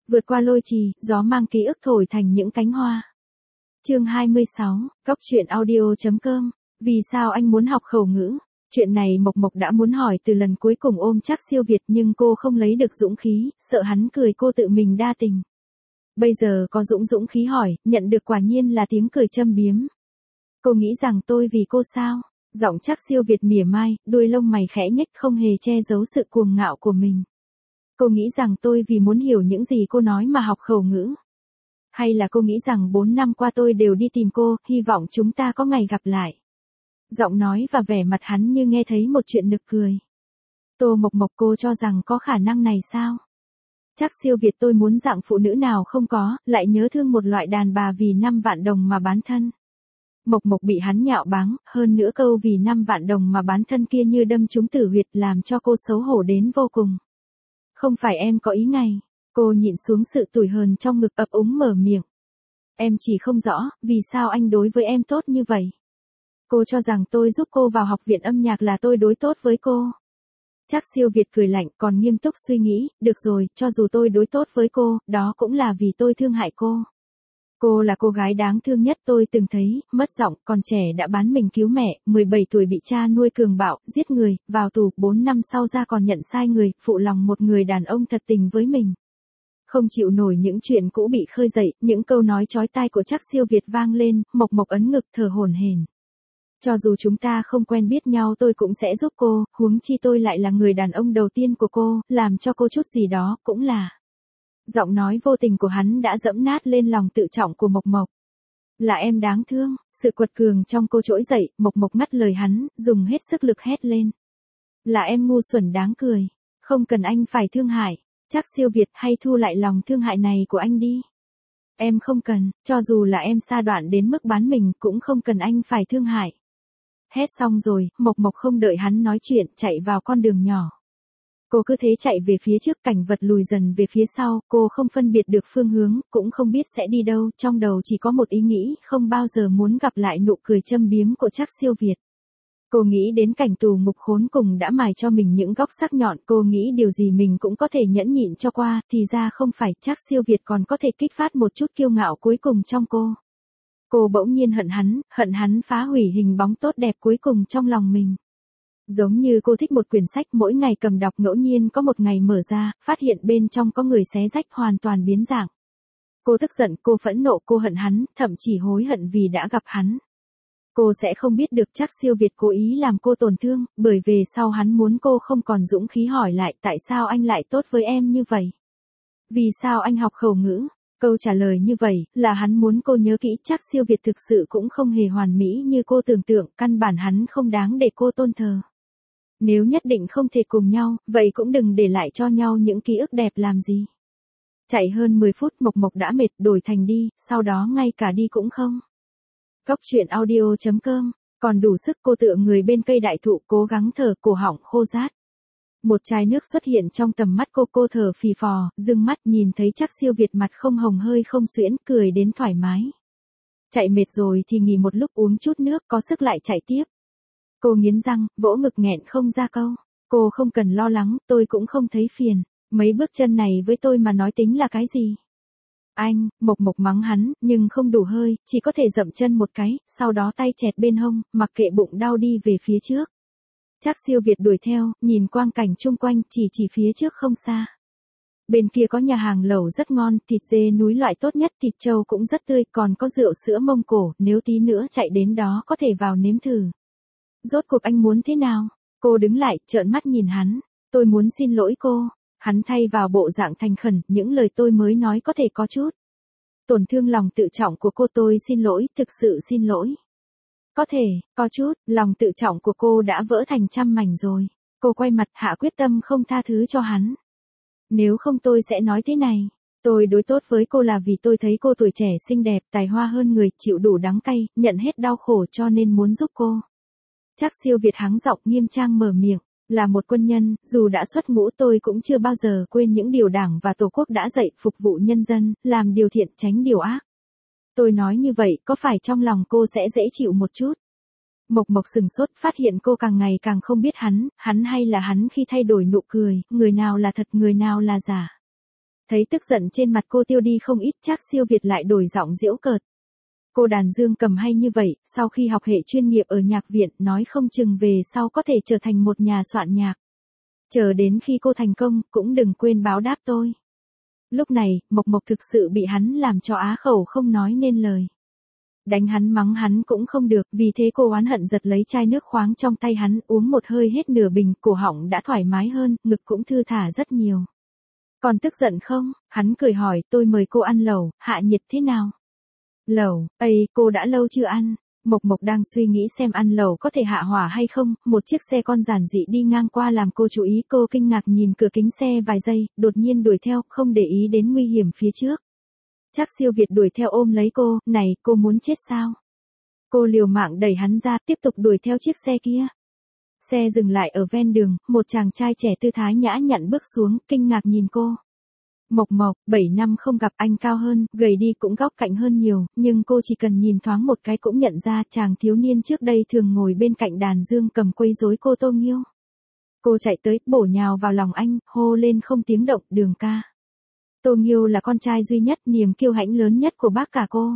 Vượt qua lôi trì, gió mang ký ức thổi thành những cánh hoa. Chương 26, Cóc truyện audio.com. Vì sao anh muốn học khẩu ngữ? Chuyện này Mộc Mộc đã muốn hỏi từ lần cuối cùng ôm Trác Siêu Việt nhưng cô không lấy được dũng khí, sợ hắn cười cô tự mình đa tình. Bây giờ có dũng khí hỏi, nhận được quả nhiên là tiếng cười châm biếm. Cô nghĩ rằng tôi vì cô sao? Giọng Trác Siêu Việt mỉa mai, đuôi lông mày khẽ nhếch không hề che giấu sự cuồng ngạo của mình. Cô nghĩ rằng tôi vì muốn hiểu những gì cô nói mà học khẩu ngữ. Hay là cô nghĩ rằng 4 năm qua tôi đều đi tìm cô, hy vọng chúng ta có ngày gặp lại. Giọng nói và vẻ mặt hắn như nghe thấy một chuyện nực cười. Tô Mộc Mộc, cô cho rằng có khả năng này sao? Trác Siêu Việt, tôi muốn dạng phụ nữ nào không có, lại nhớ thương một loại đàn bà vì 5 vạn đồng mà bán thân. Mộc Mộc bị hắn nhạo báng, hơn nữa câu vì 5 vạn đồng mà bán thân kia như đâm trúng tử huyệt làm cho cô xấu hổ đến vô cùng. Không phải em có ý ngày. Cô nhịn xuống sự tủi hờn trong ngực ấp úng mở miệng. Em chỉ không rõ, vì sao anh đối với em tốt như vậy. Cô cho rằng tôi giúp cô vào học viện âm nhạc là tôi đối tốt với cô. Trác Siêu Việt cười lạnh còn nghiêm túc suy nghĩ, được rồi, cho dù tôi đối tốt với cô, đó cũng là vì tôi thương hại cô. Cô là cô gái đáng thương nhất tôi từng thấy, mất giọng, còn trẻ đã bán mình cứu mẹ, 17 tuổi bị cha nuôi cường bạo, giết người, vào tù, 4 năm sau ra còn nhận sai người, phụ lòng một người đàn ông thật tình với mình. Không chịu nổi những chuyện cũ bị khơi dậy, những câu nói chói tai của Trác Siêu Việt vang lên, Mộc Mộc ấn ngực thở hổn hển. Cho dù chúng ta không quen biết nhau tôi cũng sẽ giúp cô, huống chi tôi lại là người đàn ông đầu tiên của cô, làm cho cô chút gì đó, cũng là. Giọng nói vô tình của hắn đã dẫm nát lên lòng tự trọng của Mộc Mộc. Là em đáng thương, sự quật cường trong cô trỗi dậy, Mộc Mộc ngắt lời hắn, dùng hết sức lực hét lên. Là em ngu xuẩn đáng cười, không cần anh phải thương hại. Trác Siêu Việt, hay thu lại lòng thương hại này của anh đi. Em không cần, cho dù là em sa đoạn đến mức bán mình cũng không cần anh phải thương hại. Hét xong rồi, Mộc Mộc không đợi hắn nói chuyện, chạy vào con đường nhỏ. Cô cứ thế chạy về phía trước, cảnh vật lùi dần về phía sau, cô không phân biệt được phương hướng, cũng không biết sẽ đi đâu, trong đầu chỉ có một ý nghĩ, không bao giờ muốn gặp lại nụ cười châm biếm của Trác Siêu Việt. Cô nghĩ đến cảnh tù ngục khốn cùng đã mài cho mình những góc sắc nhọn, cô nghĩ điều gì mình cũng có thể nhẫn nhịn cho qua, thì ra không phải, Trác Siêu Việt còn có thể kích phát một chút kiêu ngạo cuối cùng trong cô. Cô bỗng nhiên hận hắn phá hủy hình bóng tốt đẹp cuối cùng trong lòng mình. Giống như cô thích một quyển sách mỗi ngày cầm đọc ngẫu nhiên có một ngày mở ra, phát hiện bên trong có người xé rách hoàn toàn biến dạng. Cô tức giận, cô phẫn nộ, cô hận hắn, thậm chí hối hận vì đã gặp hắn. Cô sẽ không biết được Trác Siêu Việt cố ý làm cô tổn thương, bởi về sau hắn muốn cô không còn dũng khí hỏi lại tại sao anh lại tốt với em như vậy. Vì sao anh học khẩu ngữ? Câu trả lời như vậy là hắn muốn cô nhớ kỹ Trác Siêu Việt thực sự cũng không hề hoàn mỹ như cô tưởng tượng, căn bản hắn không đáng để cô tôn thờ. Nếu nhất định không thể cùng nhau, vậy cũng đừng để lại cho nhau những ký ức đẹp làm gì. Chạy hơn 10 phút Mộc Mộc đã mệt, đổi thành đi, sau đó ngay cả đi cũng không. Cóc truyện audio.com, còn đủ sức cô tựa người bên cây đại thụ cố gắng thở, cổ họng khô rát. Một chai nước xuất hiện trong tầm mắt cô thở phì phò, dưng mắt nhìn thấy Trác Siêu Việt mặt không hồng hơi không suyễn, cười đến thoải mái. Chạy mệt rồi thì nghỉ một lúc uống chút nước, có sức lại chạy tiếp. Cô nghiến răng, vỗ ngực nghẹn không ra câu. Cô không cần lo lắng, tôi cũng không thấy phiền. Mấy bước chân này với tôi mà nói tính là cái gì? Anh, Mộc Mộc mắng hắn, nhưng không đủ hơi, chỉ có thể dậm chân một cái, sau đó tay chẹt bên hông, mặc kệ bụng đau đi về phía trước. Trác Siêu Việt đuổi theo, nhìn quang cảnh chung quanh, chỉ phía trước không xa. Bên kia có nhà hàng lẩu rất ngon, thịt dê núi loại tốt nhất, thịt trâu cũng rất tươi, còn có rượu sữa Mông Cổ, nếu tí nữa chạy đến đó có thể vào nếm thử. Rốt cuộc anh muốn thế nào? Cô đứng lại, trợn mắt nhìn hắn. Tôi muốn xin lỗi cô. Hắn thay vào bộ dạng thành khẩn, những lời tôi mới nói có thể có chút tổn thương lòng tự trọng của cô, tôi xin lỗi, thực sự xin lỗi. Có thể, có chút, lòng tự trọng của cô đã vỡ thành trăm mảnh rồi. Cô quay mặt, hạ quyết tâm không tha thứ cho hắn. Nếu không tôi sẽ nói thế này. Tôi đối tốt với cô là vì tôi thấy cô tuổi trẻ xinh đẹp, tài hoa hơn người, chịu đủ đắng cay, nhận hết đau khổ cho nên muốn giúp cô. Trác Siêu Việt hắng giọng nghiêm trang mở miệng. Là một quân nhân, dù đã xuất ngũ tôi cũng chưa bao giờ quên những điều Đảng và Tổ quốc đã dạy, phục vụ nhân dân, làm điều thiện tránh điều ác. Tôi nói như vậy, có phải trong lòng cô sẽ dễ chịu một chút? Mộc Mộc sừng sốt, phát hiện cô càng ngày càng không biết hắn hay là hắn khi thay đổi nụ cười, người nào là thật, người nào là giả. Thấy tức giận trên mặt cô tiêu đi không ít, Trác Siêu Việt lại đổi giọng giễu cợt. Cô đàn dương cầm hay như vậy, sau khi học hệ chuyên nghiệp ở nhạc viện, nói không chừng về sau có thể trở thành một nhà soạn nhạc. Chờ đến khi cô thành công, cũng đừng quên báo đáp tôi. Lúc này, Mộc Mộc thực sự bị hắn làm cho á khẩu không nói nên lời. Đánh hắn mắng hắn cũng không được, vì thế cô oán hận giật lấy chai nước khoáng trong tay hắn, uống một hơi hết nửa bình, cổ họng đã thoải mái hơn, ngực cũng thư thả rất nhiều. Còn tức giận không? Hắn cười hỏi, tôi mời cô ăn lẩu, hạ nhiệt thế nào? Lẩu, cô đã lâu chưa ăn. Mộc Mộc đang suy nghĩ xem ăn lẩu có thể hạ hỏa hay không, một chiếc xe con giản dị đi ngang qua làm cô chú ý, cô kinh ngạc nhìn cửa kính xe vài giây, đột nhiên đuổi theo, không để ý đến nguy hiểm phía trước. Trác Siêu Việt đuổi theo ôm lấy cô, này, cô muốn chết sao? Cô liều mạng đẩy hắn ra, tiếp tục đuổi theo chiếc xe kia. Xe dừng lại ở ven đường, một chàng trai trẻ tư thái nhã nhặn bước xuống, kinh ngạc nhìn cô. Mộc Mộc, 7 năm không gặp, anh cao hơn, gầy đi cũng góc cạnh hơn nhiều, nhưng cô chỉ cần nhìn thoáng một cái cũng nhận ra chàng thiếu niên trước đây thường ngồi bên cạnh đàn dương cầm quấy rối cô Tô Nghiêu. Cô chạy tới, bổ nhào vào lòng anh, hô lên không tiếng động, Đường ca. Tô Nghiêu là con trai duy nhất, niềm kiêu hãnh lớn nhất của bác cả cô.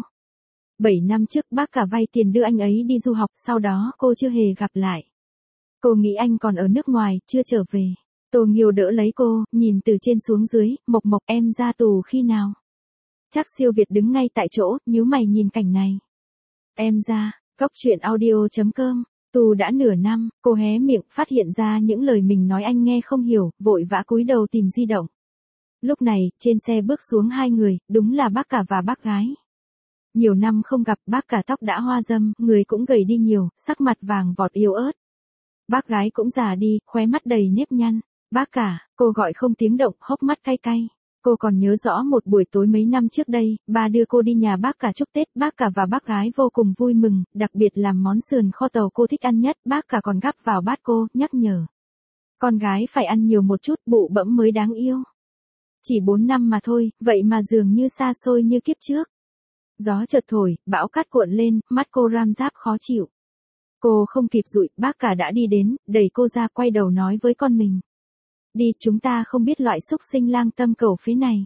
7 năm trước bác cả vay tiền đưa anh ấy đi du học, sau đó cô chưa hề gặp lại. Cô nghĩ anh còn ở nước ngoài, chưa trở về. Tô Nghiêu đỡ lấy cô, nhìn từ trên xuống dưới, Mộc Mộc, em ra tù khi nào? Trác Siêu Việt đứng ngay tại chỗ, nhíu mày nhìn cảnh này. Em ra, Cóc Truyện Audio.com, tù đã nửa năm, cô hé miệng, phát hiện ra những lời mình nói anh nghe không hiểu, vội vã cúi đầu tìm di động. Lúc này, trên xe bước xuống hai người, đúng là bác cả và bác gái. Nhiều năm không gặp, bác cả tóc đã hoa râm, người cũng gầy đi nhiều, sắc mặt vàng vọt yếu ớt. Bác gái cũng già đi, khóe mắt đầy nếp nhăn. Bác cả, cô gọi không tiếng động, hốc mắt cay cay. Cô còn nhớ rõ một buổi tối mấy năm trước đây, ba đưa cô đi nhà bác cả chúc Tết, bác cả và bác gái vô cùng vui mừng, đặc biệt làm món sườn kho tàu cô thích ăn nhất, bác cả còn gắp vào bát cô, nhắc nhở. Con gái phải ăn nhiều một chút, bụ bẫm mới đáng yêu. Chỉ 4 năm mà thôi, vậy mà dường như xa xôi như kiếp trước. Gió chợt thổi, bão cát cuộn lên, mắt cô ram ráp khó chịu. Cô không kịp dụi, bác cả đã đi đến, đẩy cô ra, quay đầu nói với con mình. Đi, chúng ta không biết loại xúc sinh lang tâm cầu phế này.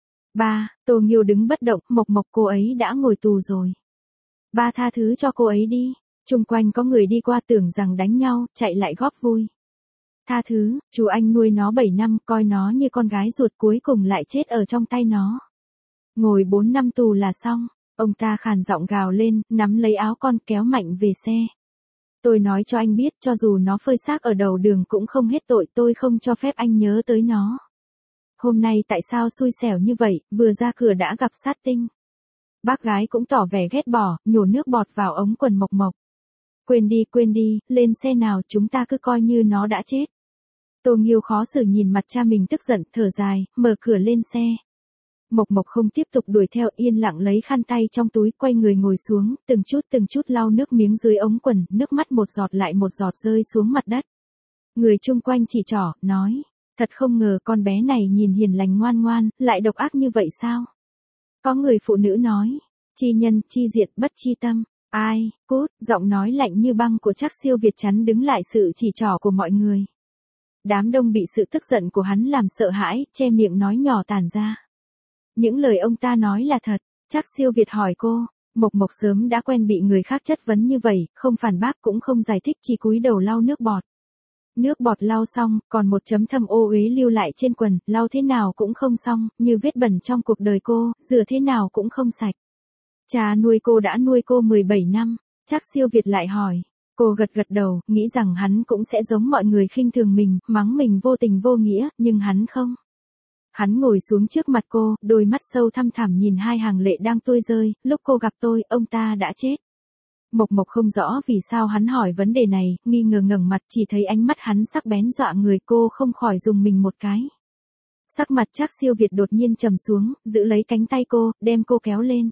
Ba, Tô Nghiêu đứng bất động, Mộc Mộc, cô ấy đã ngồi tù rồi. Ba tha thứ cho cô ấy đi. Chung quanh có người đi qua tưởng rằng đánh nhau, chạy lại góp vui. Tha thứ, chú anh nuôi nó 7 năm, coi nó như con gái ruột, cuối cùng lại chết ở trong tay nó. Ngồi 4 năm tù là xong. Ông ta khàn giọng gào lên, nắm lấy áo con, kéo mạnh về xe. Tôi nói cho anh biết, cho dù nó phơi xác ở đầu đường cũng không hết tội, tôi không cho phép anh nhớ tới nó. Hôm nay tại sao xui xẻo như vậy, vừa ra cửa đã gặp sát tinh. Bác gái cũng tỏ vẻ ghét bỏ, nhổ nước bọt vào ống quần Mộc Mộc. Quên đi, lên xe nào, chúng ta cứ coi như nó đã chết. Tô Nghiêu khó xử nhìn mặt cha mình tức giận, thở dài, mở cửa lên xe. Mộc Mộc không tiếp tục đuổi theo, yên lặng lấy khăn tay trong túi, quay người ngồi xuống, từng chút lau nước miếng dưới ống quần, nước mắt một giọt lại một giọt rơi xuống mặt đất. Người chung quanh chỉ trỏ, nói, thật không ngờ con bé này nhìn hiền lành ngoan ngoan, lại độc ác như vậy sao? Có người phụ nữ nói, chi nhân, chi diện, bất chi tâm. Ai, cút, giọng nói lạnh như băng của Trác Siêu Việt chắn đứng lại sự chỉ trỏ của mọi người. Đám đông bị sự tức giận của hắn làm sợ hãi, che miệng nói nhỏ tản ra. Những lời ông ta nói là thật. Trác Siêu Việt hỏi cô, Mộc Mộc sớm đã quen bị người khác chất vấn như vậy, không phản bác cũng không giải thích, chỉ cúi đầu lau nước bọt. Nước bọt lau xong, còn một chấm thâm ô uế lưu lại trên quần, lau thế nào cũng không xong, như vết bẩn trong cuộc đời cô, rửa thế nào cũng không sạch. Cha nuôi cô đã nuôi cô 17 năm, Trác Siêu Việt lại hỏi. Cô gật đầu, nghĩ rằng hắn cũng sẽ giống mọi người khinh thường mình, mắng mình vô tình vô nghĩa, nhưng hắn không. Hắn ngồi xuống trước mặt cô, đôi mắt sâu thăm thẳm nhìn hai hàng lệ đang tuôn rơi, lúc cô gặp tôi, ông ta đã chết. Mộc Mộc không rõ vì sao hắn hỏi vấn đề này, nghi ngờ ngẩng mặt, chỉ thấy ánh mắt hắn sắc bén dọa người, cô không khỏi rùng mình một cái. Sắc mặt Trác Siêu Việt đột nhiên trầm xuống, giữ lấy cánh tay cô, đem cô kéo lên.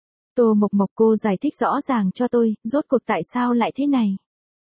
Tô Mộc, cô giải thích rõ ràng cho tôi, rốt cuộc tại sao lại thế này.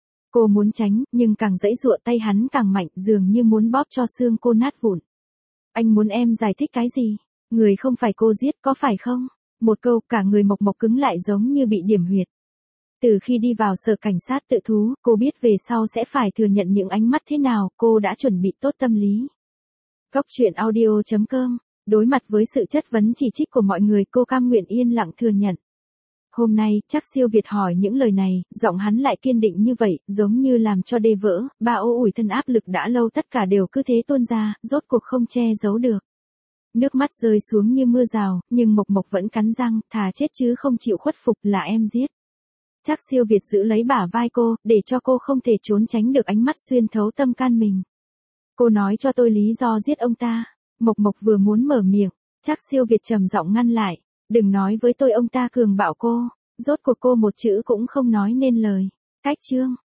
Cô muốn tránh, nhưng càng giãy giụa tay hắn càng mạnh, dường như muốn bóp cho xương cô nát vụn. Anh muốn em giải thích cái gì? Người không phải cô giết, có phải không? Một câu, cả người Mộc cứng lại giống như bị điểm huyệt. Từ khi đi vào sở cảnh sát tự thú, cô biết về sau sẽ phải thừa nhận những ánh mắt thế nào, cô đã chuẩn bị tốt tâm lý. Cóc Truyện Audio.com Đối mặt với sự chất vấn chỉ trích của mọi người, cô cam nguyện yên lặng thừa nhận. Hôm nay, chắc siêu Việt hỏi những lời này, giọng hắn lại kiên định như vậy, giống như làm cho đê vỡ, ba ô ủi thân áp lực đã lâu tất cả đều cứ thế tuôn ra, rốt cuộc không che giấu được. Nước mắt rơi xuống như mưa rào, nhưng Mộc Mộc vẫn cắn răng, thà chết chứ không chịu khuất phục, là em giết. Chắc siêu Việt giữ lấy bả vai cô, để cho cô không thể trốn tránh được ánh mắt xuyên thấu tâm can mình. Cô nói cho tôi lý do giết ông ta. Mộc Mộc vừa muốn mở miệng, chắc siêu Việt trầm giọng ngăn lại. Đừng nói với tôi ông ta cường bạo cô. Rốt cuộc cô một chữ cũng không nói nên lời. Cách chương.